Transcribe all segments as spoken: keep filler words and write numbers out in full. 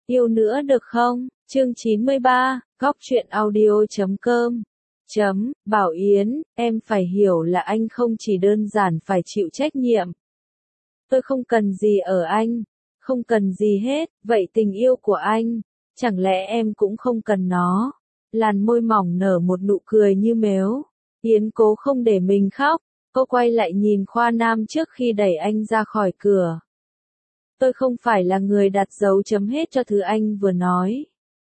Yêu nữa được không? Chương chín mươi ba, góc truyện audio chấm com. Chấm, Bảo Yến, em phải hiểu là anh không chỉ đơn giản phải chịu trách nhiệm. Tôi không cần gì ở anh, không cần gì hết, vậy tình yêu của anh, chẳng lẽ em cũng không cần nó? Làn môi mỏng nở một nụ cười như mếu. Yến cố không để mình khóc, cô quay lại nhìn Khoa Nam trước khi đẩy anh ra khỏi cửa. Tôi không phải là người đặt dấu chấm hết cho thứ anh vừa nói.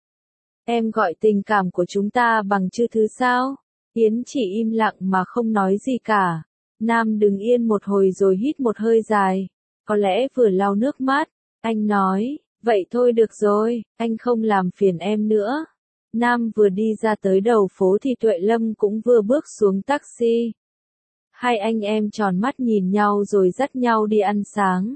Em gọi tình cảm của chúng ta bằng chữ thứ sao? Yến chỉ im lặng mà không nói gì cả. Nam đứng yên một hồi rồi hít một hơi dài. Có lẽ vừa lau nước mắt. Anh nói, vậy thôi được rồi, anh không làm phiền em nữa. Nam vừa đi ra tới đầu phố thì Tuệ Lâm cũng vừa bước xuống taxi. Hai anh em tròn mắt nhìn nhau rồi dắt nhau đi ăn sáng.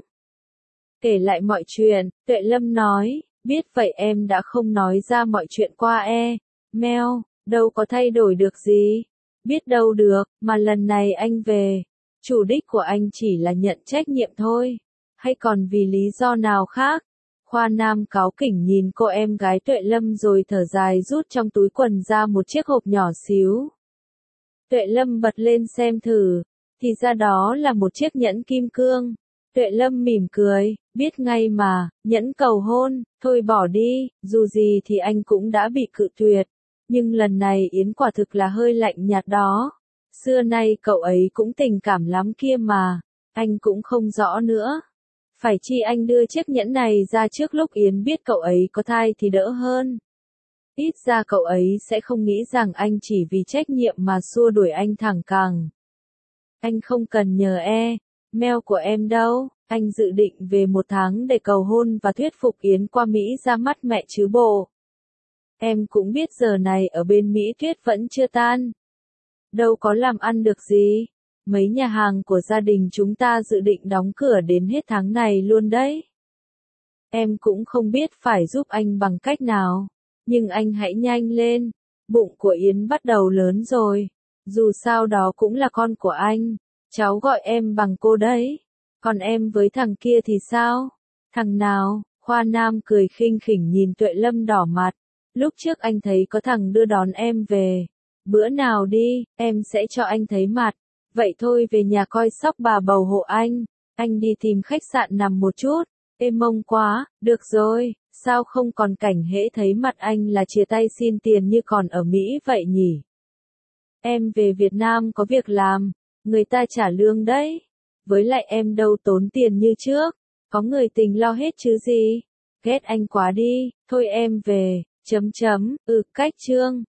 Kể lại mọi chuyện, Tuệ Lâm nói, biết vậy em đã không nói ra mọi chuyện qua e, mail, đâu có thay đổi được gì. Biết đâu được, mà lần này anh về, chủ đích của anh chỉ là nhận trách nhiệm thôi, hay còn vì lý do nào khác? Khoa Nam cáu kỉnh nhìn cô em gái Tuệ Lâm rồi thở dài rút trong túi quần ra một chiếc hộp nhỏ xíu. Tuệ Lâm bật lên xem thử, thì ra đó là một chiếc nhẫn kim cương. Tuệ Lâm mỉm cười, biết ngay mà, nhẫn cầu hôn, thôi bỏ đi, dù gì thì anh cũng đã bị cự tuyệt. Nhưng lần này Yến quả thực là hơi lạnh nhạt đó. Xưa nay cậu ấy cũng tình cảm lắm kia mà, anh cũng không rõ nữa. Phải chi anh đưa chiếc nhẫn này ra trước lúc Yến biết cậu ấy có thai thì đỡ hơn. Ít ra cậu ấy sẽ không nghĩ rằng anh chỉ vì trách nhiệm mà xua đuổi anh thẳng cẳng. Anh không cần nhờ e, mail của em đâu, anh dự định về một tháng để cầu hôn và thuyết phục Yến qua Mỹ ra mắt mẹ chứ bộ. Em cũng biết giờ này ở bên Mỹ tuyết vẫn chưa tan. Đâu có làm ăn được gì. Mấy nhà hàng của gia đình chúng ta dự định đóng cửa đến hết tháng này luôn đấy. Em cũng không biết phải giúp anh bằng cách nào. Nhưng anh hãy nhanh lên. Bụng của Yến bắt đầu lớn rồi. Dù sao đó cũng là con của anh. Cháu gọi em bằng cô đấy. Còn em với thằng kia thì sao? Thằng nào? Khoa Nam cười khinh khỉnh nhìn Tuệ Lâm đỏ mặt. Lúc trước anh thấy có thằng đưa đón em về. Bữa nào đi, em sẽ cho anh thấy mặt. Vậy thôi về nhà coi sóc bà bầu hộ anh. Anh đi tìm khách sạn nằm một chút. Êm mông quá, được rồi, sao không còn cảnh hễ thấy mặt anh là chia tay xin tiền như còn ở Mỹ vậy nhỉ? Em về Việt Nam có việc làm, người ta trả lương đấy. Với lại em đâu tốn tiền như trước, có người tình lo hết chứ gì. Ghét anh quá đi, thôi em về, chấm chấm, ừ cách chương.